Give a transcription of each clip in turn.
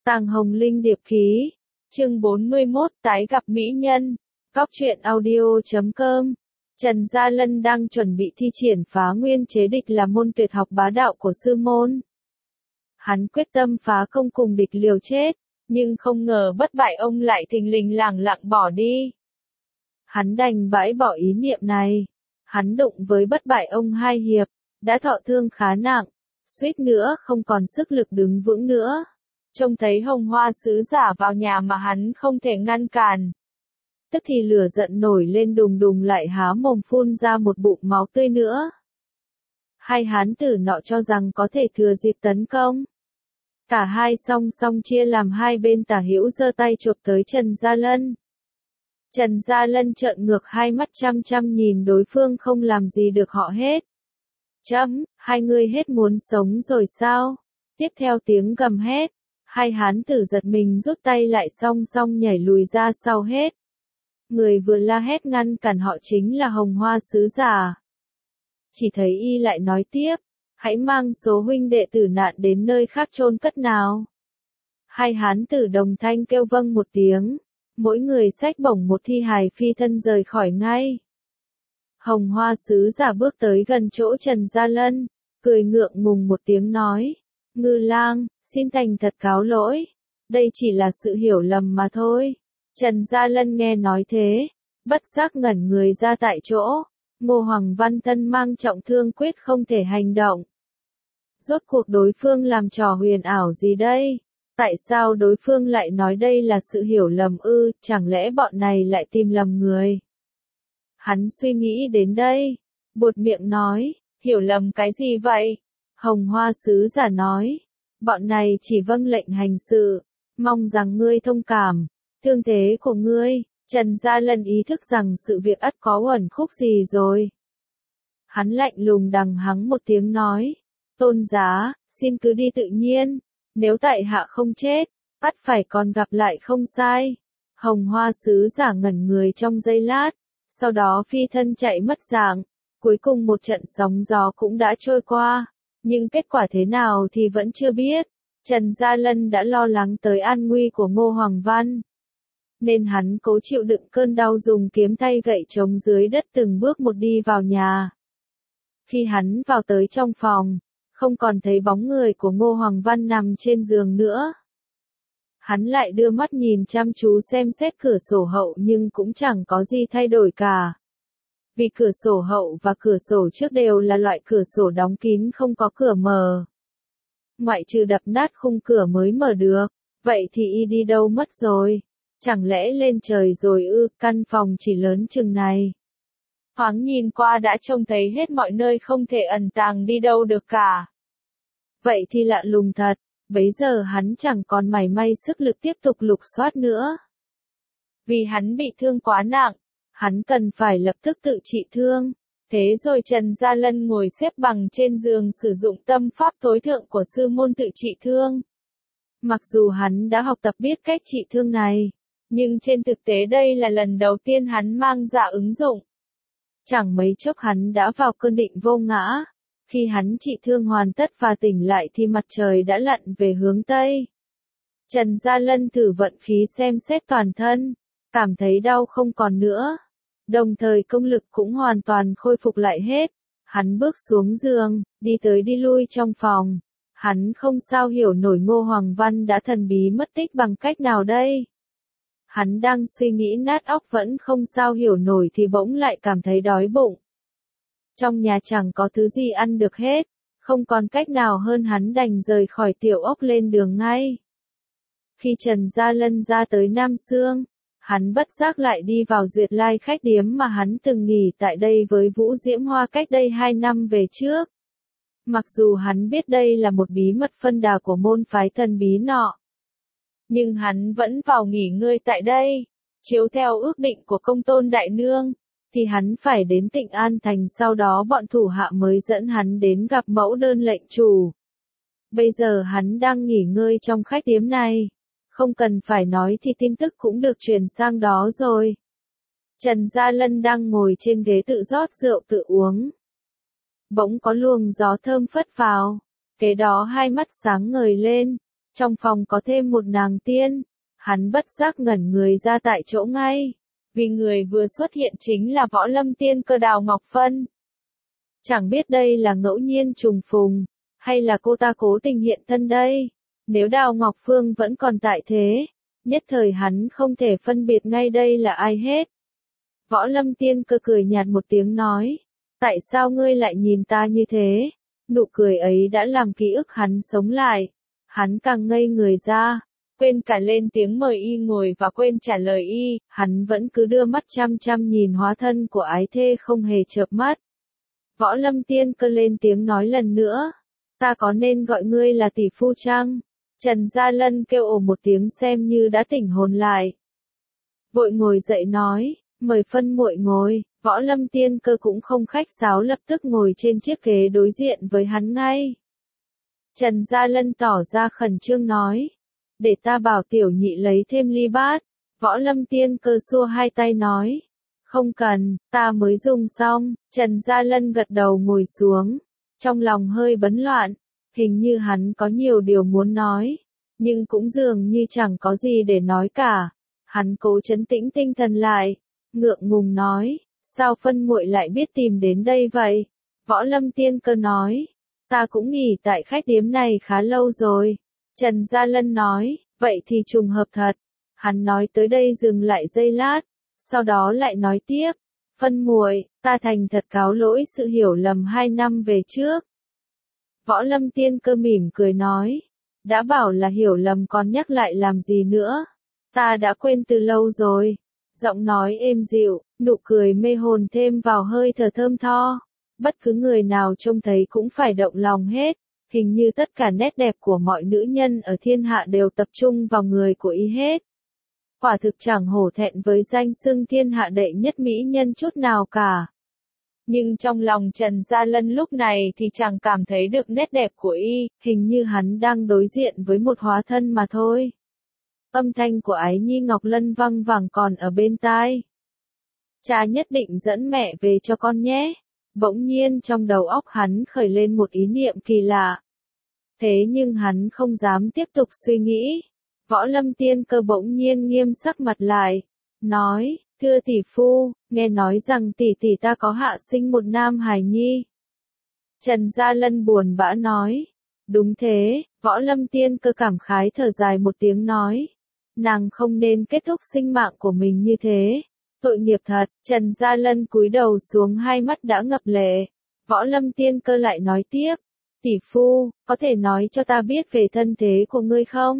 Tàng Hồng Linh điệp khí. Chương 41 tái gặp mỹ nhân. Góc truyện audio.com. Trần Gia Lân đang chuẩn bị thi triển phá nguyên chế địch là môn tuyệt học bá đạo của sư môn. Hắn quyết tâm phá công cùng địch liều chết, nhưng không ngờ bất bại ông lại thình lình lẳng lặng bỏ đi. Hắn đành bãi bỏ ý niệm này. Hắn đụng với bất bại ông 2 hiệp, đã thọ thương khá nặng, suýt nữa không còn sức lực đứng vững nữa. Trông thấy Hồng Hoa sứ giả vào nhà mà hắn không thể ngăn cản. Tức thì lửa giận nổi lên đùng đùng lại há mồm phun ra một bụng máu tươi nữa. Hai hán tử nọ cho rằng có thể thừa dịp tấn công. Cả hai song song chia làm hai bên, tả hữu giơ tay chộp tới Trần Gia Lân. Trần Gia Lân trợn ngược hai mắt chăm chăm nhìn đối phương không làm gì được họ hết. Hai người hết muốn sống rồi sao? Tiếp theo tiếng gầm hét. Hai hán tử giật mình rút tay lại song song nhảy lùi ra sau hết. Người vừa la hét ngăn cản họ chính là Hồng Hoa sứ giả. Chỉ thấy y lại nói tiếp, hãy mang số huynh đệ tử nạn đến nơi khác chôn cất nào. Hai hán tử đồng thanh kêu vâng một tiếng, mỗi người xách bổng một thi hài phi thân rời khỏi ngay. Hồng Hoa sứ giả bước tới gần chỗ Trần Gia Lân, cười ngượng ngùng một tiếng nói, Ngư lang, xin thành thật cáo lỗi, đây chỉ là sự hiểu lầm mà thôi. Trần Gia Lân nghe nói thế, bất giác ngẩn người ra tại chỗ. Ngô Hoàng Văn thân mang trọng thương quyết không thể hành động. Rốt cuộc đối phương làm trò huyền ảo gì đây? Tại sao đối phương lại nói đây là sự hiểu lầm ư? Chẳng lẽ bọn này lại tìm lầm người? Hắn suy nghĩ đến đây, buột miệng nói, hiểu lầm cái gì vậy? Hồng Hoa sứ giả nói, bọn này chỉ vâng lệnh hành sự, mong rằng ngươi thông cảm, thương thế của ngươi. Trần Gia Lân ý thức rằng sự việc ắt có uẩn khúc gì rồi. Hắn lạnh lùng đằng hắng một tiếng nói, tôn giá, xin cứ đi tự nhiên, nếu tại hạ không chết, ắt phải còn gặp lại không sai. Hồng Hoa sứ giả ngẩn người trong giây lát, sau đó phi thân chạy mất dạng, cuối cùng một trận sóng gió cũng đã trôi qua, nhưng kết quả thế nào thì vẫn chưa biết. Trần Gia Lân đã lo lắng tới an nguy của Ngô Hoàng Văn, nên hắn cố chịu đựng cơn đau dùng kiếm tay gậy chống dưới đất từng bước một đi vào nhà. Khi hắn vào tới trong phòng, không còn thấy bóng người của Ngô Hoàng Văn nằm trên giường nữa. Hắn lại đưa mắt nhìn chăm chú xem xét cửa sổ hậu nhưng cũng chẳng có gì thay đổi cả. Vì cửa sổ hậu và cửa sổ trước đều là loại cửa sổ đóng kín không có cửa mở. Ngoại trừ đập nát khung cửa mới mở được, vậy thì y đi đâu mất rồi? Chẳng lẽ lên trời rồi ư? Căn phòng chỉ lớn chừng này. Thoáng nhìn qua đã trông thấy hết mọi nơi không thể ẩn tàng đi đâu được cả. Vậy thì lạ lùng thật, bấy giờ hắn chẳng còn mảy may sức lực tiếp tục lục soát nữa. Vì hắn bị thương quá nặng, hắn cần phải lập tức tự trị thương. Thế rồi Trần Gia Lân ngồi xếp bằng trên giường sử dụng tâm pháp tối thượng của sư môn tự trị thương. Mặc dù hắn đã học tập biết cách trị thương này, nhưng trên thực tế đây là lần đầu tiên hắn mang ra ứng dụng. Chẳng mấy chốc hắn đã vào cơn định vô ngã. Khi hắn trị thương hoàn tất và tỉnh lại thì mặt trời đã lặn về hướng Tây. Trần Gia Lân thử vận khí xem xét toàn thân, cảm thấy đau không còn nữa. Đồng thời công lực cũng hoàn toàn khôi phục lại hết. Hắn bước xuống giường, đi tới đi lui trong phòng. Hắn không sao hiểu nổi Ngô Hoàng Văn đã thần bí mất tích bằng cách nào đây. Hắn đang suy nghĩ nát óc vẫn không sao hiểu nổi thì bỗng lại cảm thấy đói bụng. Trong nhà chẳng có thứ gì ăn được hết, không còn cách nào hơn hắn đành rời khỏi tiểu ốc lên đường ngay. Khi Trần Gia Lân ra tới Nam Xương, hắn bất giác lại đi vào Duyệt Lai khách điếm mà hắn từng nghỉ tại đây với Vũ Diễm Hoa cách đây 2 năm về trước. Mặc dù hắn biết đây là một bí mật phân đà của môn phái thần bí nọ, nhưng hắn vẫn vào nghỉ ngơi tại đây. Chiếu theo ước định của Công Tôn Đại Nương, thì hắn phải đến Tịnh An Thành, sau đó bọn thủ hạ mới dẫn hắn đến gặp mẫu đơn lệnh chủ. Bây giờ hắn đang nghỉ ngơi trong khách điếm này. Không cần phải nói thì tin tức cũng được truyền sang đó rồi. Trần Gia Lân đang ngồi trên ghế tự rót rượu tự uống. Bỗng có luồng gió thơm phất vào. Kế đó hai mắt sáng ngời lên. Trong phòng có thêm một nàng tiên, hắn bất giác ngẩn người ra tại chỗ ngay, vì người vừa xuất hiện chính là Võ Lâm Tiên Cơ Đào Ngọc Phân. Chẳng biết đây là ngẫu nhiên trùng phùng, hay là cô ta cố tình hiện thân đây. Nếu Đào Ngọc Phương vẫn còn tại thế, nhất thời hắn không thể phân biệt ngay đây là ai hết. Võ Lâm Tiên Cơ cười nhạt một tiếng nói, tại sao ngươi lại nhìn ta như thế? Nụ cười ấy đã làm ký ức hắn sống lại. Hắn càng ngây người ra, quên cả lên tiếng mời y ngồi và quên trả lời y, hắn vẫn cứ đưa mắt chăm chăm nhìn hóa thân của ái thê không hề chợp mắt. Võ Lâm Tiên Cơ lên tiếng nói lần nữa, ta có nên gọi ngươi là tỷ phu chăng? Trần Gia Lân kêu ồ một tiếng xem như đã tỉnh hồn lại. Vội ngồi dậy nói, mời phân muội ngồi. Võ Lâm Tiên Cơ cũng không khách sáo lập tức ngồi trên chiếc ghế đối diện với hắn ngay. Trần Gia Lân tỏ ra khẩn trương nói, để ta bảo tiểu nhị lấy thêm ly bát. Võ Lâm Tiên Cơ xua hai tay nói, không cần, ta mới dùng xong. Trần Gia Lân gật đầu ngồi xuống, trong lòng hơi bấn loạn, hình như hắn có nhiều điều muốn nói, nhưng cũng dường như chẳng có gì để nói cả. Hắn cố trấn tĩnh tinh thần lại, ngượng ngùng nói, sao phân muội lại biết tìm đến đây vậy? Võ Lâm Tiên Cơ nói, ta cũng nghỉ tại khách điếm này khá lâu rồi. Trần Gia Lân nói, vậy thì trùng hợp thật. Hắn nói tới đây dừng lại giây lát, sau đó lại nói tiếp, phân muội, ta thành thật cáo lỗi sự hiểu lầm 2 năm về trước. Võ Lâm Tiên Cơ mỉm cười nói, đã bảo là hiểu lầm còn nhắc lại làm gì nữa, ta đã quên từ lâu rồi. Giọng nói êm dịu, nụ cười mê hồn thêm vào hơi thở thơm tho. Bất cứ người nào trông thấy cũng phải động lòng hết, hình như tất cả nét đẹp của mọi nữ nhân ở thiên hạ đều tập trung vào người của y hết. Quả thực chẳng hổ thẹn với danh xưng thiên hạ đệ nhất mỹ nhân chút nào cả. Nhưng trong lòng Trần Gia Lân lúc này thì chẳng cảm thấy được nét đẹp của y, hình như hắn đang đối diện với một hóa thân mà thôi. Âm thanh của Ái Nhi Ngọc Lân văng vẳng còn ở bên tai. Cha nhất định dẫn mẹ về cho con nhé. Bỗng nhiên trong đầu óc hắn khởi lên một ý niệm kỳ lạ. Thế nhưng hắn không dám tiếp tục suy nghĩ. Võ Lâm Tiên Cơ bỗng nhiên nghiêm sắc mặt lại, nói, thưa tỷ phu, nghe nói rằng tỷ tỷ ta có hạ sinh một nam hài nhi. Trần Gia Lân buồn bã nói, đúng thế. Võ Lâm Tiên Cơ cảm khái thở dài một tiếng nói, nàng không nên kết thúc sinh mạng của mình như thế. Tội nghiệp thật. Trần Gia Lân cúi đầu xuống hai mắt đã ngập lệ. Võ Lâm Tiên Cơ lại nói tiếp, tỷ phu, có thể nói cho ta biết về thân thế của ngươi không?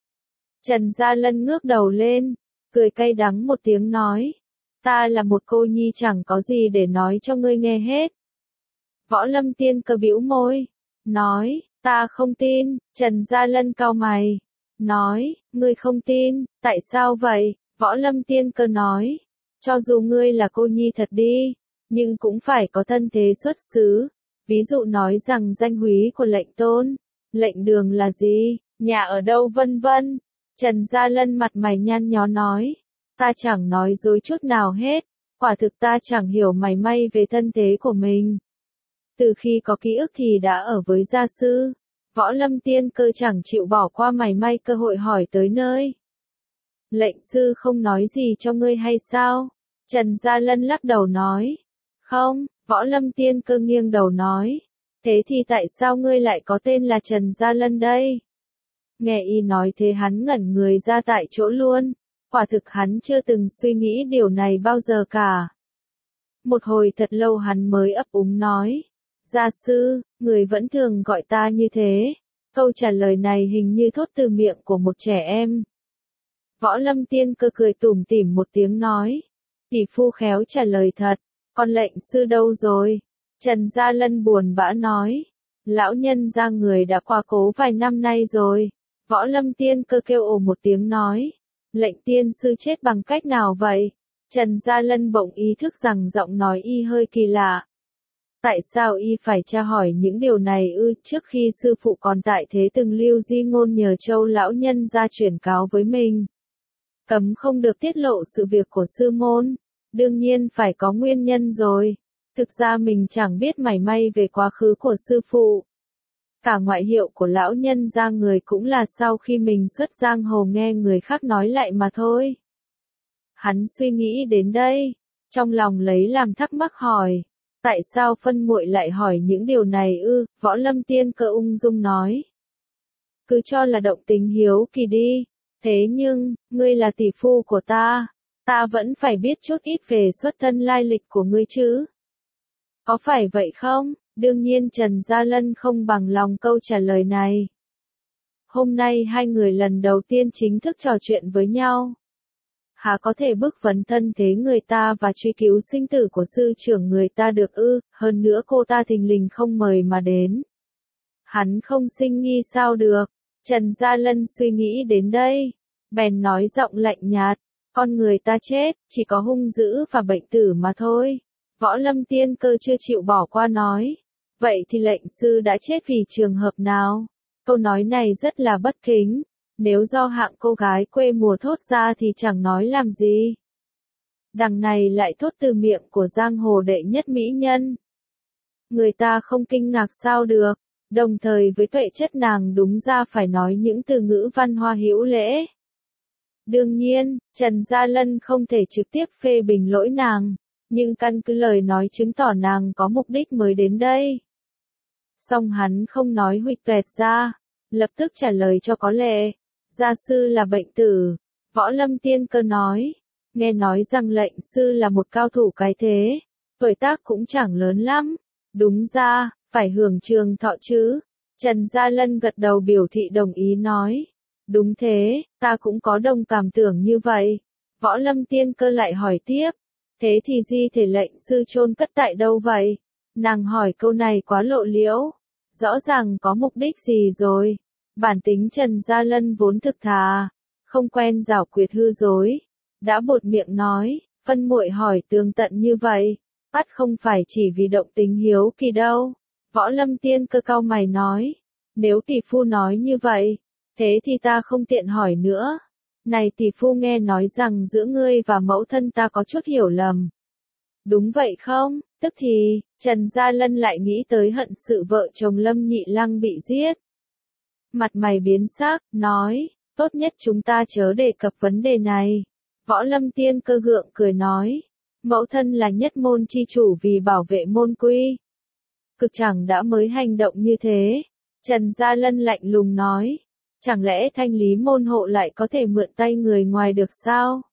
Trần Gia Lân ngước đầu lên, cười cay đắng một tiếng nói, ta là một cô nhi chẳng có gì để nói cho ngươi nghe hết. Võ Lâm Tiên Cơ bĩu môi, nói, ta không tin. Trần Gia Lân cau mày, nói, ngươi không tin, tại sao vậy? Võ Lâm Tiên Cơ nói, cho dù ngươi là cô nhi thật đi, nhưng cũng phải có thân thế xuất xứ. Ví dụ nói rằng danh húy của lệnh tôn, lệnh đường là gì, nhà ở đâu vân vân. Trần Gia Lân mặt mày nhăn nhó nói, ta chẳng nói dối chút nào hết, quả thực ta chẳng hiểu mảy may về thân thế của mình. Từ khi có ký ức thì đã ở với gia sư. Võ Lâm Tiên Cơ chẳng chịu bỏ qua mảy may cơ hội hỏi tới nơi. Lệnh sư không nói gì cho ngươi hay sao? Trần Gia Lân lắc đầu nói. Không. Võ Lâm Tiên Cơ nghiêng đầu nói. Thế thì tại sao ngươi lại có tên là Trần Gia Lân đây? Nghe y nói thế hắn ngẩn người ra tại chỗ luôn. Quả thực hắn chưa từng suy nghĩ điều này bao giờ cả. Một hồi thật lâu hắn mới ấp úng nói. Gia sư, người vẫn thường gọi ta như thế. Câu trả lời này hình như thốt từ miệng của một trẻ em. Võ Lâm Tiên Cơ cười tủm tỉm một tiếng nói. Tỷ phu khéo trả lời thật. Còn lệnh sư đâu rồi? Trần Gia Lân buồn bã nói. Lão nhân gia người đã qua cố vài năm nay rồi. Võ Lâm Tiên Cơ kêu ồ một tiếng nói. Lệnh tiên sư chết bằng cách nào vậy? Trần Gia Lân bỗng ý thức rằng giọng nói y hơi kỳ lạ. Tại sao y phải tra hỏi những điều này ư? Trước khi sư phụ còn tại thế từng lưu di ngôn nhờ Châu lão nhân ra chuyển cáo với mình. Cấm không được tiết lộ sự việc của sư môn. Đương nhiên phải có nguyên nhân rồi. Thực ra mình chẳng biết mảy may về quá khứ của sư phụ. Cả ngoại hiệu của lão nhân ra người cũng là sau khi mình xuất giang hồ nghe người khác nói lại mà thôi. Hắn suy nghĩ đến đây, trong lòng lấy làm thắc mắc hỏi, tại sao phân muội lại hỏi những điều này ư? Võ Lâm Tiên Cơ ung dung nói, cứ cho là động tính hiếu kỳ đi, thế nhưng, ngươi là tỷ phu của ta vẫn phải biết chút ít về xuất thân lai lịch của ngươi chứ. Có phải vậy không? Đương nhiên Trần Gia Lân không bằng lòng câu trả lời này. Hôm nay hai người lần đầu tiên chính thức trò chuyện với nhau. Há có thể bức vấn thân thế người ta và truy cứu sinh tử của sư trưởng người ta được ư? Hơn nữa cô ta thình lình không mời mà đến. Hắn không sinh nghi sao được? Trần Gia Lân suy nghĩ đến đây, bèn nói giọng lạnh nhạt, con người ta chết, chỉ có hung dữ và bệnh tử mà thôi. Võ Lâm Tiên Cơ chưa chịu bỏ qua nói, vậy thì lệnh sư đã chết vì trường hợp nào? Câu nói này rất là bất kính, nếu do hạng cô gái quê mùa thốt ra thì chẳng nói làm gì. Đằng này lại thốt từ miệng của giang hồ đệ nhất mỹ nhân. Người ta không kinh ngạc sao được, đồng thời với tuệ chất nàng đúng ra phải nói những từ ngữ văn hoa hữu lễ. Đương nhiên, Trần Gia Lân không thể trực tiếp phê bình lỗi nàng, nhưng căn cứ lời nói chứng tỏ nàng có mục đích mới đến đây. Song hắn không nói huỵch toẹt ra, lập tức trả lời cho có lệ, gia sư là bệnh tử. Võ Lâm Tiên Cơ nói, nghe nói rằng lệnh sư là một cao thủ cái thế, tuổi tác cũng chẳng lớn lắm, đúng ra, phải hưởng trường thọ chứ. Trần Gia Lân gật đầu biểu thị đồng ý nói, đúng thế, ta cũng có đồng cảm tưởng như vậy. Võ Lâm Tiên Cơ lại hỏi tiếp, thế thì di thể lệnh sư chôn cất tại đâu vậy? Nàng hỏi câu này quá lộ liễu, rõ ràng có mục đích gì rồi. Bản tính Trần Gia Lân vốn thực thà, không quen giảo quyệt hư dối, đã buột miệng nói, phân muội hỏi tường tận như vậy, ắt không phải chỉ vì động tính hiếu kỳ đâu. Võ Lâm Tiên Cơ cau mày nói, nếu tỷ phu nói như vậy, thế thì ta không tiện hỏi nữa. Này tỷ phu, nghe nói rằng giữa ngươi và mẫu thân ta có chút hiểu lầm. Đúng vậy không? Tức thì, Trần Gia Lân lại nghĩ tới hận sự vợ chồng Lâm Nhị Lăng bị giết. Mặt mày biến sắc, nói, tốt nhất chúng ta chớ đề cập vấn đề này. Võ Lâm Tiên Cơ gượng cười nói, mẫu thân là nhất môn chi chủ vì bảo vệ môn quy. Cực chẳng đã mới hành động như thế. Trần Gia Lân lạnh lùng nói, chẳng lẽ thanh lý môn hộ lại có thể mượn tay người ngoài được sao?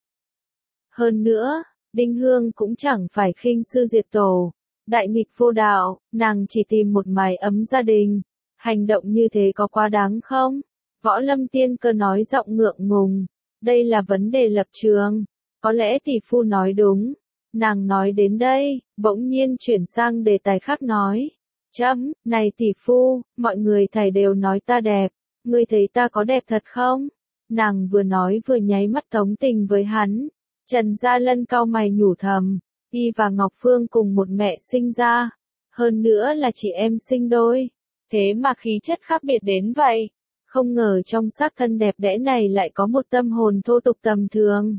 Hơn nữa, Đinh Hương cũng chẳng phải khinh sư diệt tổ, đại nghịch vô đạo, nàng chỉ tìm một mái ấm gia đình. Hành động như thế có quá đáng không? Võ Lâm Tiên Cơ nói giọng ngượng ngùng, đây là vấn đề lập trường, có lẽ tỷ phu nói đúng. Nàng nói đến đây, bỗng nhiên chuyển sang đề tài khác nói, này tỷ phu, mọi người thầy đều nói ta đẹp, ngươi thấy ta có đẹp thật không? Nàng vừa nói vừa nháy mắt tống tình với hắn. Trần Gia Lân cau mày nhủ thầm, y và Ngọc Phương cùng một mẹ sinh ra, hơn nữa là chị em sinh đôi, thế mà khí chất khác biệt đến vậy. Không ngờ trong xác thân đẹp đẽ này lại có một tâm hồn thô tục tầm thường.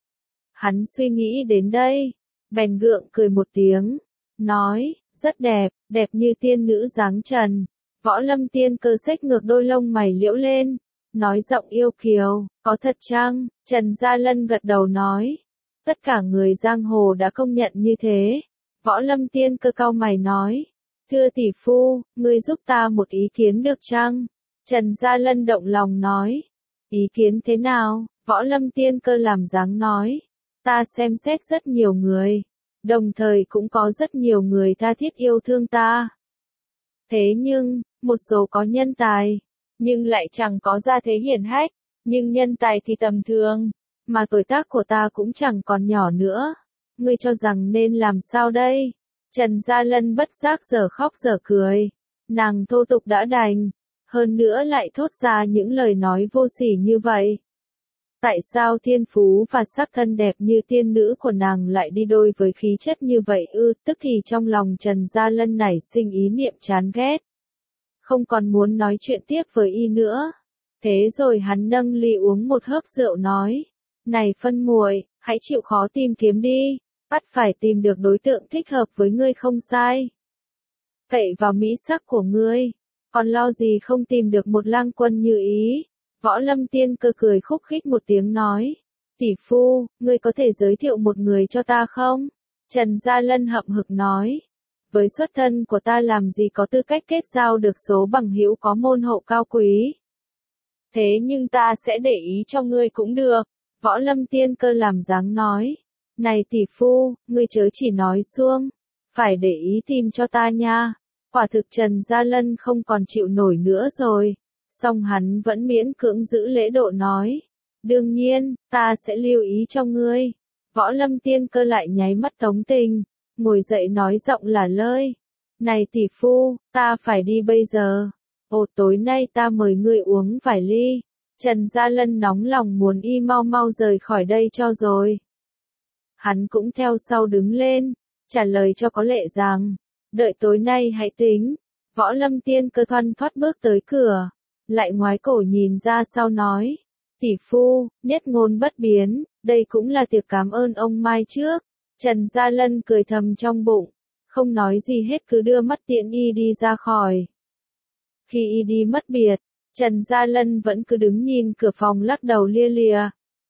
Hắn suy nghĩ đến đây, bèn gượng cười một tiếng, nói, rất đẹp, đẹp như tiên nữ dáng trần. Võ Lâm Tiên Cơ xếch ngược đôi lông mày liễu lên, nói giọng yêu kiều, có thật chăng? Trần Gia Lân gật đầu nói, tất cả người giang hồ đã công nhận như thế. Võ Lâm Tiên Cơ cau mày nói, thưa tỷ phu, ngươi giúp ta một ý kiến được chăng? Trần Gia Lân động lòng nói, ý kiến thế nào? Võ Lâm Tiên Cơ làm dáng nói, ta xem xét rất nhiều người, đồng thời cũng có rất nhiều người tha thiết yêu thương ta. Thế nhưng, một số có nhân tài, nhưng lại chẳng có gia thế hiển hách, nhưng nhân tài thì tầm thường, mà tuổi tác của ta cũng chẳng còn nhỏ nữa. Ngươi cho rằng nên làm sao đây? Trần Gia Lân bất giác giờ khóc giờ cười, nàng thô tục đã đành, hơn nữa lại thốt ra những lời nói vô sỉ như vậy. Tại sao thiên phú và sắc thân đẹp như tiên nữ của nàng lại đi đôi với khí chất như vậy ư? Tức thì trong lòng Trần Gia Lân nảy sinh ý niệm chán ghét, không còn muốn nói chuyện tiếp với y nữa. Thế rồi hắn nâng ly uống một hớp rượu nói, này phân muội, hãy chịu khó tìm kiếm đi, bắt phải tìm được đối tượng thích hợp với ngươi không sai. Cậy vào mỹ sắc của ngươi, còn lo gì không tìm được một lang quân như ý. Võ Lâm Tiên Cơ cười khúc khích một tiếng nói, tỷ phu, ngươi có thể giới thiệu một người cho ta không? Trần Gia Lân hậm hực nói, với xuất thân của ta làm gì có tư cách kết giao được số bằng hữu có môn hộ cao quý. Thế nhưng ta sẽ để ý cho ngươi cũng được. Võ Lâm Tiên Cơ làm dáng nói, này tỷ phu, ngươi chớ chỉ nói suông, phải để ý tìm cho ta nha. Quả thực Trần Gia Lân không còn chịu nổi nữa rồi. Song hắn vẫn miễn cưỡng giữ lễ độ nói, đương nhiên, ta sẽ lưu ý cho ngươi. Võ Lâm Tiên Cơ lại nháy mắt tống tình, ngồi dậy nói giọng là lơi, này tỷ phu, ta phải đi bây giờ. Ồ, tối nay ta mời ngươi uống vài ly. Trần Gia Lân nóng lòng muốn y mau mau rời khỏi đây cho rồi. Hắn cũng theo sau đứng lên, trả lời cho có lệ rằng, đợi tối nay hãy tính. Võ Lâm Tiên Cơ thoăn thoắt bước tới cửa, lại ngoái cổ nhìn ra sau nói, tỷ phu, nhất ngôn bất biến, đây cũng là tiệc cảm ơn ông mai trước. Trần Gia Lân cười thầm trong bụng, không nói gì hết cứ đưa mắt tiễn y đi ra khỏi. Khi y đi mất biệt, Trần Gia Lân vẫn cứ đứng nhìn cửa phòng lắc đầu lia lịa.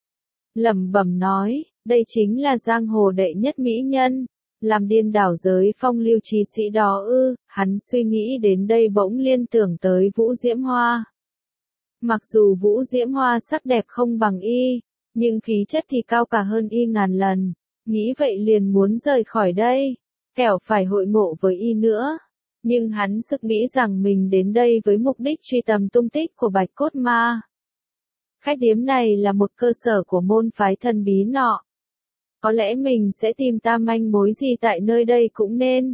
Lẩm bẩm nói, đây chính là giang hồ đệ nhất mỹ nhân, làm điên đảo giới phong lưu trí sĩ đó ư. Hắn suy nghĩ đến đây bỗng liên tưởng tới Vũ Diễm Hoa. Mặc dù Vũ Diễm Hoa sắc đẹp không bằng y, nhưng khí chất thì cao cả hơn y ngàn lần, nghĩ vậy liền muốn rời khỏi đây, kẻo phải hội ngộ với y nữa. Nhưng hắn sực nghĩ rằng mình đến đây với mục đích truy tầm tung tích của Bạch Cốt Ma. Khách điếm này là một cơ sở của môn phái thần bí nọ. Có lẽ mình sẽ tìm ra manh mối gì tại nơi đây cũng nên.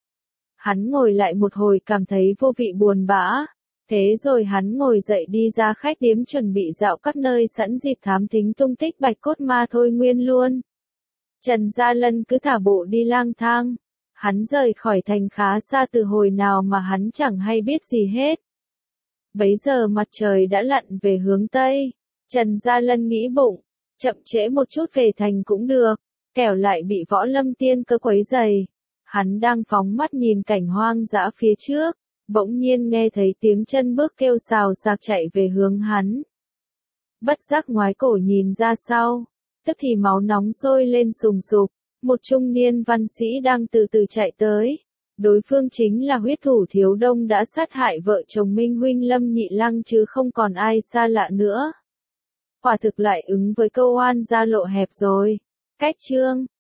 Hắn ngồi lại một hồi cảm thấy vô vị buồn bã. Thế rồi hắn ngồi dậy đi ra khách điếm chuẩn bị dạo các nơi sẵn dịp thám thính tung tích Bạch Cốt Ma thôi nguyên luôn. Trần Gia Lân cứ thả bộ đi lang thang. Hắn rời khỏi thành khá xa từ hồi nào mà hắn chẳng hay biết gì hết. Bấy giờ mặt trời đã lặn về hướng Tây. Trần Gia Lân nghĩ bụng, chậm trễ một chút về thành cũng được, kẻo lại bị Võ Lâm Tiên Cơ quấy rầy. Hắn đang phóng mắt nhìn cảnh hoang dã phía trước, bỗng nhiên nghe thấy tiếng chân bước kêu xào xạc chạy về hướng hắn. Bất giác ngoái cổ nhìn ra sau, tức thì máu nóng sôi lên sùng sục. Một trung niên văn sĩ đang từ từ chạy tới. Đối phương chính là huyết thủ Thiếu Đông đã sát hại vợ chồng Minh huynh Lâm Nhị Lăng chứ không còn ai xa lạ nữa. Quả thực lại ứng với câu oan gia lộ hẹp rồi. Cách chương